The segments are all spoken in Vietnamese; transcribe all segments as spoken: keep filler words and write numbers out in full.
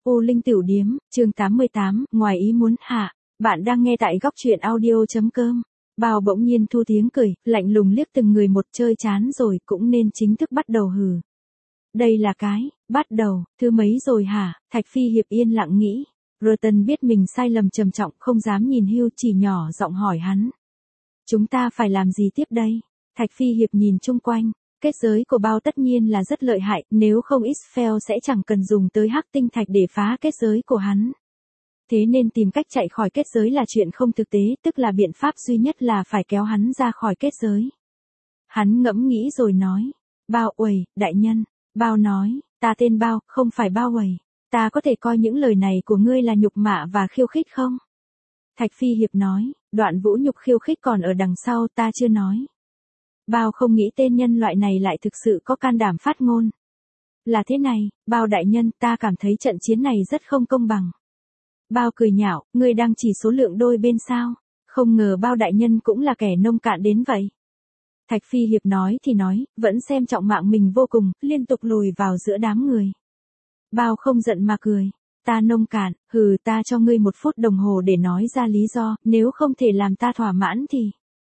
U Linh Tửu Điếm, chương tám mươi tám, ngoài ý muốn hạ. Bạn đang nghe tại góc truyện audio.com. Bao bỗng nhiên thu tiếng cười, lạnh lùng liếc từng người một, chơi chán rồi cũng nên chính thức bắt đầu hừ. Đây là cái, bắt đầu, thứ mấy rồi hả? Thạch Phi Hiệp yên lặng nghĩ. Rotten biết mình sai lầm trầm trọng, không dám nhìn Hugh, chỉ nhỏ giọng hỏi hắn. Chúng ta phải làm gì tiếp đây? Thạch Phi Hiệp nhìn chung quanh. Kết giới của Bao tất nhiên là rất lợi hại, nếu không Isfel sẽ chẳng cần dùng tới hắc tinh thạch để phá kết giới của hắn. Thế nên tìm cách chạy khỏi kết giới là chuyện không thực tế, tức là biện pháp duy nhất là phải kéo hắn ra khỏi kết giới. Hắn ngẫm nghĩ rồi nói. Bao uầy, đại nhân. Bao nói, ta tên Bao, không phải Bao uầy. Ta có thể coi những lời này của ngươi là nhục mạ và khiêu khích không? Thạch Phi Hiệp nói, đoạn vũ nhục khiêu khích còn ở đằng sau, ta chưa nói. Bao không nghĩ tên nhân loại này lại thực sự có can đảm phát ngôn. Là thế này, Bao đại nhân, ta cảm thấy trận chiến này rất không công bằng. Bao cười nhạo, ngươi đang chỉ số lượng đôi bên sao? Không ngờ Bao đại nhân cũng là kẻ nông cạn đến vậy. Thạch Phi Hiệp nói thì nói, vẫn xem trọng mạng mình vô cùng, liên tục lùi vào giữa đám người. Bao không giận mà cười. Ta nông cạn, hừ, ta cho ngươi một phút đồng hồ để nói ra lý do, nếu không thể làm ta thỏa mãn thì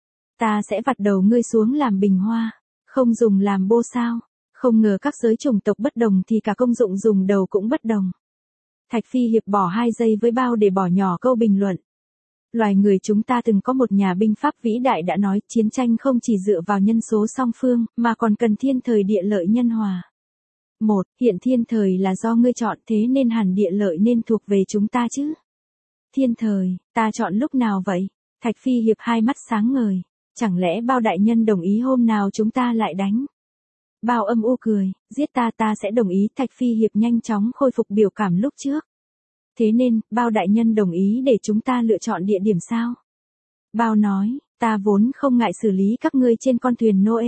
ta sẽ vặt đầu ngươi xuống làm bình hoa, không dùng làm bô sao. Không ngờ các giới chủng tộc bất đồng thì cả công dụng dùng đầu cũng bất đồng. Thạch Phi Hiệp bỏ hai giây với Bao để bỏ nhỏ câu bình luận. Loài người chúng ta từng có một nhà binh pháp vĩ đại đã nói, chiến tranh không chỉ dựa vào nhân số song phương, mà còn cần thiên thời địa lợi nhân hòa. Một, hiện thiên thời là do ngươi chọn, thế nên hẳn địa lợi nên thuộc về chúng ta chứ. Thiên thời, ta chọn lúc nào vậy? Thạch Phi Hiệp hai mắt sáng ngời. Chẳng lẽ Bao đại nhân đồng ý hôm nào chúng ta lại đánh? Bao âm u cười, giết ta ta sẽ đồng ý. Thạch Phi Hiệp nhanh chóng khôi phục biểu cảm lúc trước. Thế nên, Bao đại nhân đồng ý để chúng ta lựa chọn địa điểm sao? Bao nói, ta vốn không ngại xử lý các ngươi trên con thuyền Noe.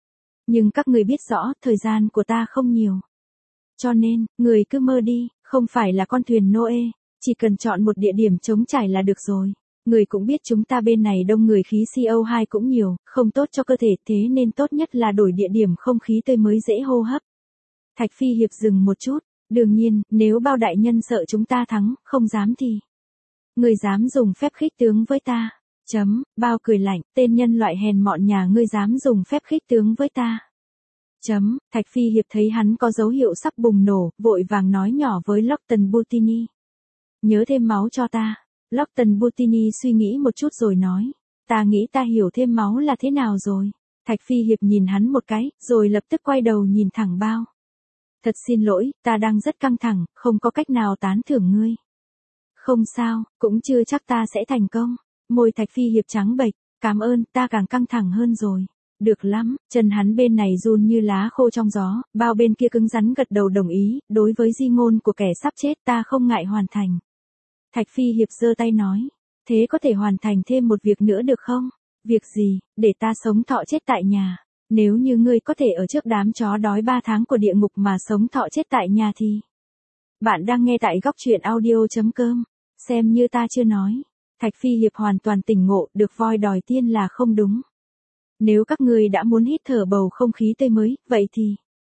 Nhưng các ngươi biết rõ, thời gian của ta không nhiều. Cho nên, người cứ mơ đi, không phải là con thuyền Noe, chỉ cần chọn một địa điểm trống trải là được rồi. Người cũng biết chúng ta bên này đông người, khí xê o hai cũng nhiều, không tốt cho cơ thể, thế nên tốt nhất là đổi địa điểm không khí tươi mới dễ hô hấp. Thạch Phi Hiệp dừng một chút, đương nhiên, nếu Bao đại nhân sợ chúng ta thắng, không dám thì người dám dùng phép khích tướng với ta. Chấm, Bao cười lạnh, tên nhân loại hèn mọn nhà ngươi dám dùng phép khích tướng với ta. Chấm, Thạch Phi Hiệp thấy hắn có dấu hiệu sắp bùng nổ, vội vàng nói nhỏ với Lockton Butini. Nhớ thêm máu cho ta. Lockton Butini suy nghĩ một chút rồi nói. Ta nghĩ ta hiểu thêm máu là thế nào rồi. Thạch Phi Hiệp nhìn hắn một cái, rồi lập tức quay đầu nhìn thẳng Bao. Thật xin lỗi, ta đang rất căng thẳng, không có cách nào tán thưởng ngươi. Không sao, cũng chưa chắc ta sẽ thành công. Môi Thạch Phi Hiệp trắng bệch, cảm ơn, ta càng căng thẳng hơn rồi. Được lắm, chân hắn bên này run như lá khô trong gió, Bao bên kia cứng rắn gật đầu đồng ý, đối với di ngôn của kẻ sắp chết ta không ngại hoàn thành. Thạch Phi Hiệp giơ tay nói, thế có thể hoàn thành thêm một việc nữa được không? Việc gì? Để ta sống thọ chết tại nhà. Nếu như ngươi có thể ở trước đám chó đói ba tháng của địa ngục mà sống thọ chết tại nhà thì... Bạn đang nghe tại góc truyện audio.com, xem như ta chưa nói. Thạch Phi Hiệp hoàn toàn tỉnh ngộ, được voi đòi tiên là không đúng. Nếu các ngươi đã muốn hít thở bầu không khí tươi mới, vậy thì...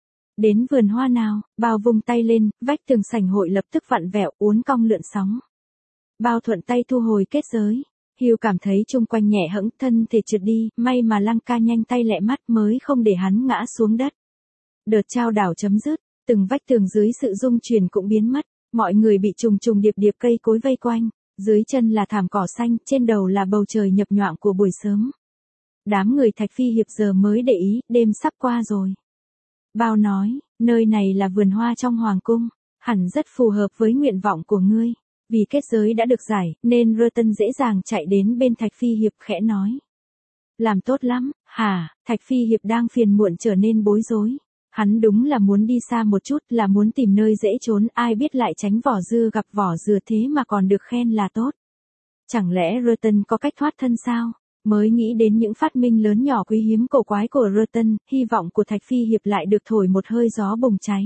Đến vườn hoa nào, Bao vung tay lên, vách tường sảnh hội lập tức vặn vẹo, uốn cong lượn sóng. Bao thuận tay thu hồi kết giới. Hugh cảm thấy chung quanh nhẹ hẫng, thân thể trượt đi, may mà Lăng Ca nhanh tay lẹ mắt mới không để hắn ngã xuống đất. Đợt trao đảo chấm dứt, từng vách tường dưới sự rung chuyển cũng biến mất, mọi người bị trùng trùng điệp điệp cây cối vây quanh, dưới chân là thảm cỏ xanh, trên đầu là bầu trời nhập nhoạng của buổi sớm. Đám người Thạch Phi Hiệp giờ mới để ý, đêm sắp qua rồi. Bao nói, nơi này là vườn hoa trong hoàng cung, hẳn rất phù hợp với nguyện vọng của ngươi. Vì kết giới đã được giải, nên Rotten dễ dàng chạy đến bên Thạch Phi Hiệp khẽ nói. Làm tốt lắm, hả? Thạch Phi Hiệp đang phiền muộn trở nên bối rối. Hắn đúng là muốn đi xa một chút, là muốn tìm nơi dễ trốn, ai biết lại tránh vỏ dưa gặp vỏ dừa thế mà còn được khen là tốt. Chẳng lẽ Rotten có cách thoát thân sao? Mới nghĩ đến những phát minh lớn nhỏ quý hiếm cổ quái của Rotten, hy vọng của Thạch Phi Hiệp lại được thổi một hơi gió bùng cháy.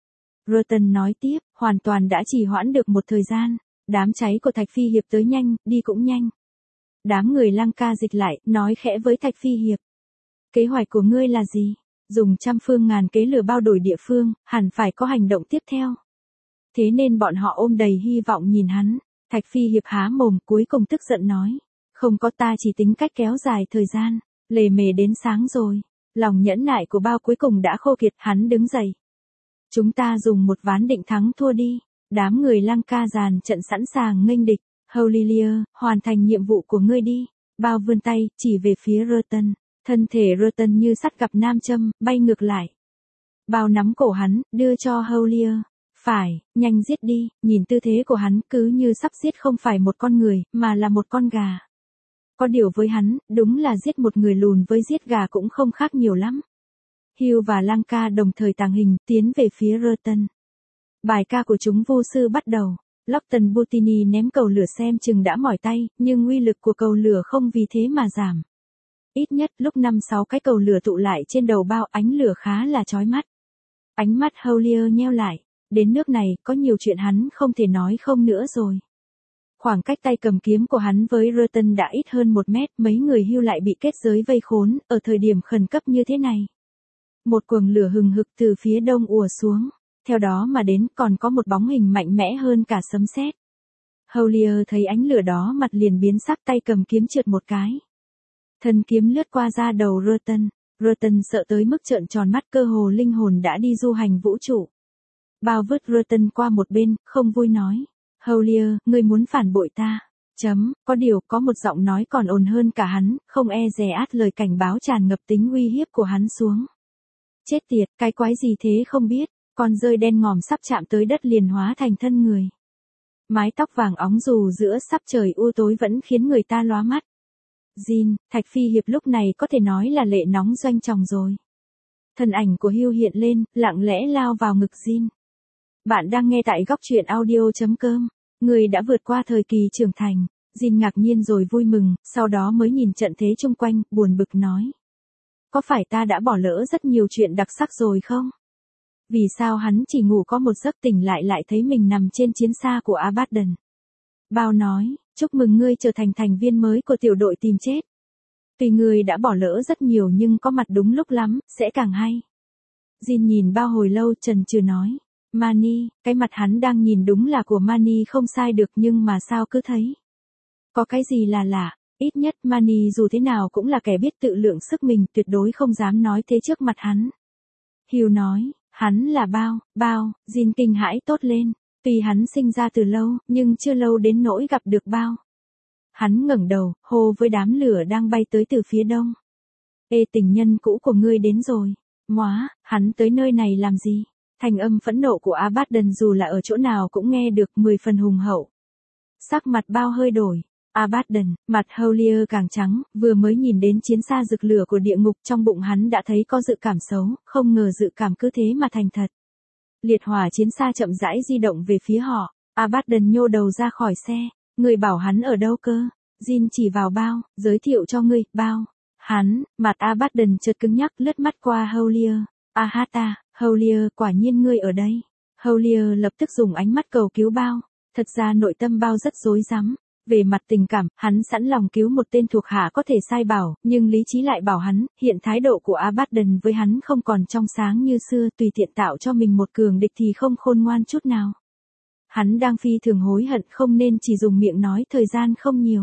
Rotten nói tiếp, hoàn toàn đã trì hoãn được một thời gian. Đám cháy của Thạch Phi Hiệp tới nhanh, đi cũng nhanh. Đám người Lăng Ca dịch lại, nói khẽ với Thạch Phi Hiệp. Kế hoạch của ngươi là gì? Dùng trăm phương ngàn kế lừa Bao đổi địa phương, hẳn phải có hành động tiếp theo. thế nên bọn họ ôm đầy hy vọng nhìn hắn. Thạch Phi Hiệp há mồm cuối cùng tức giận nói. Không có, ta chỉ tính cách kéo dài thời gian, lề mề đến sáng rồi. Lòng nhẫn nại của Bao cuối cùng đã khô kiệt, hắn đứng dậy. Chúng ta dùng một ván định thắng thua đi. Đám người Lăng Ca dàn trận sẵn sàng nghênh địch. Howlier, hoàn thành nhiệm vụ của ngươi đi. Bao vươn tay, chỉ về phía Rotten. Thân thể Rotten như sắt gặp nam châm, bay ngược lại. Bao nắm cổ hắn, đưa cho Howlier. Phải, nhanh giết đi, nhìn tư thế của hắn cứ như sắp giết không phải một con người, mà là một con gà. Có điều với hắn, đúng là giết một người lùn với giết gà cũng không khác nhiều lắm. Hugh và Lăng Ca đồng thời tàng hình, tiến về phía Rotten. Bài ca của chúng vô sư bắt đầu. Lachlan Butini ném cầu lửa xem chừng đã mỏi tay, nhưng uy lực của cầu lửa không vì thế mà giảm. Ít nhất lúc năm sáu cái cầu lửa tụ lại trên đầu Bao, ánh lửa khá là chói mắt. Ánh mắt Howlier nheo lại. Đến nước này, có nhiều chuyện hắn không thể nói không nữa rồi. Khoảng cách tay cầm kiếm của hắn với Rotten đã ít hơn một mét, mấy người Hugh lại bị kết giới vây khốn, ở thời điểm khẩn cấp như thế này. Một quầng lửa hừng hực từ phía đông ùa xuống, theo đó mà đến còn có một bóng hình mạnh mẽ hơn cả sấm sét. Howlier thấy ánh lửa đó mặt liền biến sắc, tay cầm kiếm trượt một cái. Thân kiếm lướt qua da đầu Rotten, Rotten sợ tới mức trợn tròn mắt, cơ hồ linh hồn đã đi du hành vũ trụ. Bao vứt Rotten qua một bên, không vui nói. Howlier, ngươi muốn phản bội ta. Chấm, có điều có một giọng nói còn ồn hơn cả hắn, không e dè át lời cảnh báo tràn ngập tính uy hiếp của hắn xuống. Chết tiệt, cái quái gì thế không biết, con rơi đen ngòm sắp chạm tới đất liền hóa thành thân người. Mái tóc vàng óng dù giữa sắp trời u tối vẫn khiến người ta lóa mắt. Jin, Thạch Phi Hiệp lúc này có thể nói là lệ nóng doanh tròng rồi. Thân ảnh của Hugh hiện lên, lặng lẽ lao vào ngực Jin. Bạn đang nghe tại góc truyện audio.com. Người đã vượt qua thời kỳ trưởng thành. Jin ngạc nhiên rồi vui mừng, sau đó mới nhìn trận thế chung quanh, buồn bực nói. Có phải ta đã bỏ lỡ rất nhiều chuyện đặc sắc rồi không? Vì sao hắn chỉ ngủ có một giấc tỉnh lại lại thấy mình nằm trên chiến xa của Abaddon? Bao nói, chúc mừng ngươi trở thành thành viên mới của tiểu đội tìm chết. Tuy ngươi đã bỏ lỡ rất nhiều nhưng có mặt đúng lúc lắm, sẽ càng hay. Jin nhìn Bao hồi lâu chần chừ nói. Mani, cái mặt hắn đang nhìn đúng là của Mani không sai được, nhưng mà sao cứ thấy. Có cái gì là lạ, ít nhất Mani dù thế nào cũng là kẻ biết tự lượng sức mình, tuyệt đối không dám nói thế trước mặt hắn. Hugh nói, hắn là Bao, Bao, Jin kinh hãi tốt lên, tuy hắn sinh ra từ lâu, nhưng chưa lâu đến nỗi gặp được Bao. Hắn ngẩng đầu, hô với đám lửa đang bay tới từ phía đông. Ê, tình nhân cũ của ngươi đến rồi. Móa, hắn tới nơi này làm gì? Thanh âm phẫn nộ của Abaddon dù là ở chỗ nào cũng nghe được, mười phần hùng hậu. Sắc mặt Bao hơi đổi. Abaddon, mặt Howlier càng trắng, vừa mới nhìn đến chiến xa rực lửa của địa ngục, trong bụng hắn đã thấy có dự cảm xấu, không ngờ dự cảm cứ thế mà thành thật. Liệt hỏa chiến xa chậm rãi di động về phía họ. Abaddon nhô đầu ra khỏi xe. Người bảo hắn ở đâu cơ? Jin chỉ vào Bao, giới thiệu cho ngươi, Bao. Hắn, mặt Abaddon chợt cứng nhắc, lướt mắt qua Howlier. Ahata, Howlier, quả nhiên ngươi ở đây. Howlier lập tức dùng ánh mắt cầu cứu Bao. Thật ra nội tâm Bao rất rối rắm. Về mặt tình cảm, hắn sẵn lòng cứu một tên thuộc hạ có thể sai bảo, nhưng lý trí lại bảo hắn, hiện thái độ của Abaddon với hắn không còn trong sáng như xưa, tùy tiện tạo cho mình một cường địch thì không khôn ngoan chút nào. Hắn đang phi thường hối hận không nên chỉ dùng miệng nói, thời gian không nhiều.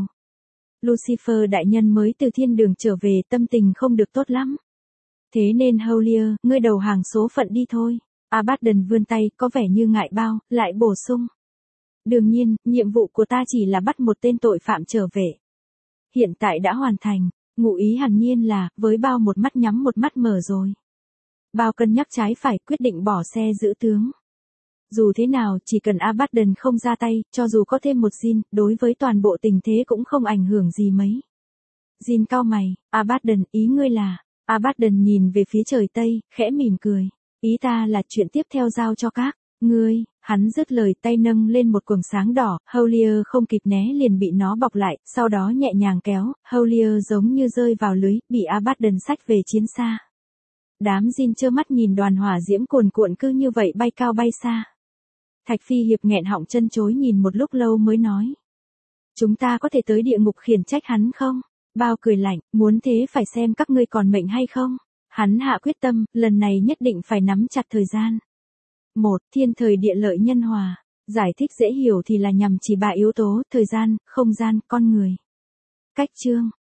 Lucifer đại nhân mới từ thiên đường trở về, tâm tình không được tốt lắm. Thế nên Howlier, ngươi đầu hàng số phận đi thôi. Abaddon vươn tay, có vẻ như ngại Bao, lại bổ sung. Đương nhiên, nhiệm vụ của ta chỉ là bắt một tên tội phạm trở về. Hiện tại đã hoàn thành, ngụ ý hẳn nhiên là, với Bao một mắt nhắm một mắt mở rồi. Bao cân nhắc trái phải, quyết định bỏ xe giữ tướng. Dù thế nào, chỉ cần Abaddon không ra tay, cho dù có thêm một Jin, đối với toàn bộ tình thế cũng không ảnh hưởng gì mấy. Jin cau mày, Abaddon, ý ngươi là, Abaddon nhìn về phía trời Tây, khẽ mỉm cười. Ý ta là chuyện tiếp theo giao cho các ngươi. Hắn dứt lời, tay nâng lên một quầng sáng đỏ, Howlier không kịp né liền bị nó bọc lại, sau đó nhẹ nhàng kéo, Howlier giống như rơi vào lưới, bị Abaddon xách về chiến xa. Đám Jin trơ mắt nhìn đoàn hỏa diễm cuồn cuộn cứ như vậy bay cao bay xa. Thạch Phi Hiệp nghẹn họng chân chối nhìn một lúc lâu mới nói. Chúng ta có thể tới địa ngục khiển trách hắn không? Bao cười lạnh, muốn thế phải xem các ngươi còn mệnh hay không? Hắn hạ quyết tâm, lần này nhất định phải nắm chặt thời gian. một. Thiên thời địa lợi nhân hòa. Giải thích dễ hiểu thì là nhằm chỉ ba yếu tố, thời gian, không gian, con người. Cách chương.